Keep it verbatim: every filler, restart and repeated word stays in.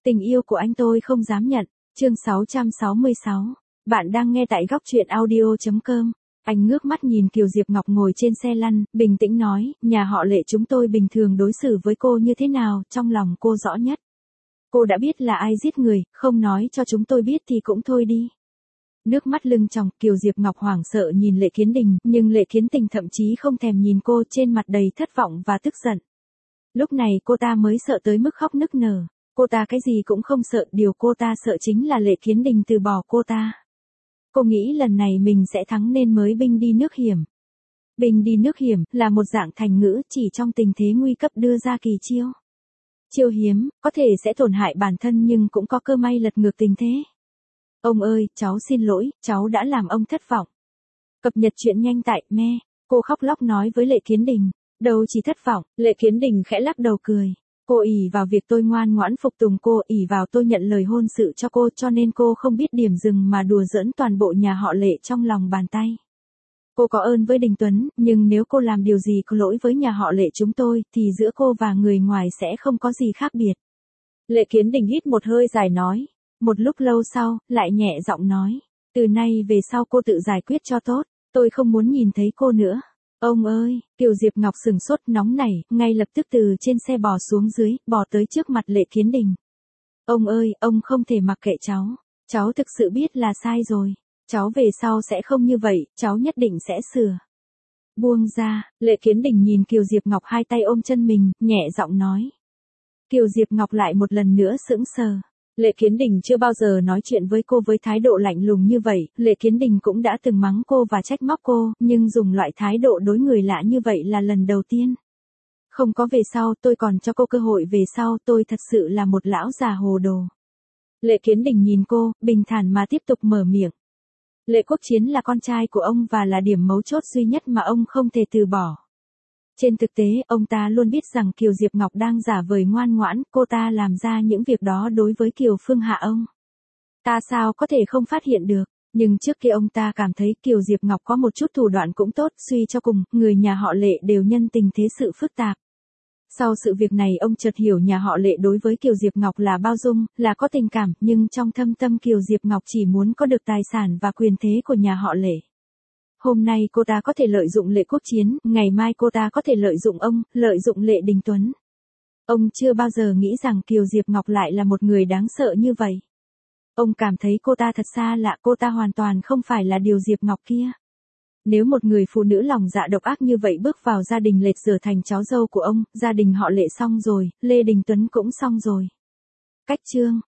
Tình yêu của anh tôi không dám nhận. Chương sáu trăm sáu mươi sáu. Bạn đang nghe tại góc truyện audio chấm com. Anh ngước mắt nhìn Kiều Diệp Ngọc ngồi trên xe lăn, bình tĩnh nói, nhà họ Lệ chúng tôi bình thường đối xử với cô như thế nào, trong lòng cô rõ nhất. Cô đã biết là ai giết người, không nói cho chúng tôi biết thì cũng thôi đi. Nước mắt lưng tròng, Kiều Diệp Ngọc hoảng sợ nhìn Lệ Kiến Đình, nhưng Lệ Kiến Tình thậm chí không thèm nhìn cô, trên mặt đầy thất vọng và tức giận. Lúc này cô ta mới sợ tới mức khóc nức nở. Cô ta cái gì cũng không sợ, điều cô ta sợ chính là Lệ Kiến Đình từ bỏ cô ta. Cô nghĩ lần này mình sẽ thắng nên mới binh đi nước hiểm. Binh đi nước hiểm là một dạng thành ngữ chỉ trong tình thế nguy cấp đưa ra kỳ chiêu. Chiêu hiếm, có thể sẽ tổn hại bản thân nhưng cũng có cơ may lật ngược tình thế. Ông ơi, cháu xin lỗi, cháu đã làm ông thất vọng. Cập nhật chuyện nhanh tại me. Cô khóc lóc nói với Lệ Kiến Đình. Đâu chỉ thất vọng, Lệ Kiến Đình khẽ lắc đầu cười. Cô ỷ vào việc tôi ngoan ngoãn phục tùng cô, ỷ vào tôi nhận lời hôn sự cho cô, cho nên cô không biết điểm dừng mà đùa giỡn toàn bộ nhà họ Lệ trong lòng bàn tay. Cô có ơn với Đình Tuấn, nhưng nếu cô làm điều gì có lỗi với nhà họ Lệ chúng tôi, thì giữa cô và người ngoài sẽ không có gì khác biệt. Lệ Kiến Đình hít một hơi dài nói. Một lúc lâu sau, lại nhẹ giọng nói. Từ nay về sau cô tự giải quyết cho tốt, tôi không muốn nhìn thấy cô nữa. Ông ơi, Kiều Diệp Ngọc sừng sốt nóng nảy, ngay lập tức từ trên xe bò xuống dưới, bò tới trước mặt Lệ Kiến Đình. Ông ơi, ông không thể mặc kệ cháu. Cháu thực sự biết là sai rồi. Cháu về sau sẽ không như vậy, cháu nhất định sẽ sửa. Buông ra, Lệ Kiến Đình nhìn Kiều Diệp Ngọc hai tay ôm chân mình, nhẹ giọng nói. Kiều Diệp Ngọc lại một lần nữa sững sờ. Lệ Kiến Đình chưa bao giờ nói chuyện với cô với thái độ lạnh lùng như vậy, Lệ Kiến Đình cũng đã từng mắng cô và trách móc cô, nhưng dùng loại thái độ đối người lạ như vậy là lần đầu tiên. Không có về sau, tôi còn cho cô cơ hội về sau, tôi thật sự là một lão già hồ đồ. Lệ Kiến Đình nhìn cô, bình thản mà tiếp tục mở miệng. Lệ Quốc Chiến là con trai của ông và là điểm mấu chốt duy nhất mà ông không thể từ bỏ. Trên thực tế, ông ta luôn biết rằng Kiều Diệp Ngọc đang giả vời ngoan ngoãn, cô ta làm ra những việc đó đối với Kiều Phương Hạ ông. Ta sao có thể không phát hiện được, nhưng trước kia ông ta cảm thấy Kiều Diệp Ngọc có một chút thủ đoạn cũng tốt, suy cho cùng, người nhà họ Lệ đều nhân tình thế sự phức tạp. Sau sự việc này ông chợt hiểu nhà họ Lệ đối với Kiều Diệp Ngọc là bao dung, là có tình cảm, nhưng trong thâm tâm Kiều Diệp Ngọc chỉ muốn có được tài sản và quyền thế của nhà họ Lệ. Hôm nay cô ta có thể lợi dụng Lệ Quốc Chiến, ngày mai cô ta có thể lợi dụng ông, lợi dụng Lệ Đình Tuấn. Ông chưa bao giờ nghĩ rằng Kiều Diệp Ngọc lại là một người đáng sợ như vậy. Ông cảm thấy cô ta thật xa lạ, cô ta hoàn toàn không phải là điều Diệp Ngọc kia. Nếu một người phụ nữ lòng dạ độc ác như vậy bước vào gia đình Lệ trở thành cháu dâu của ông, gia đình họ Lệ xong rồi, Lê Đình Tuấn cũng xong rồi. Cách chương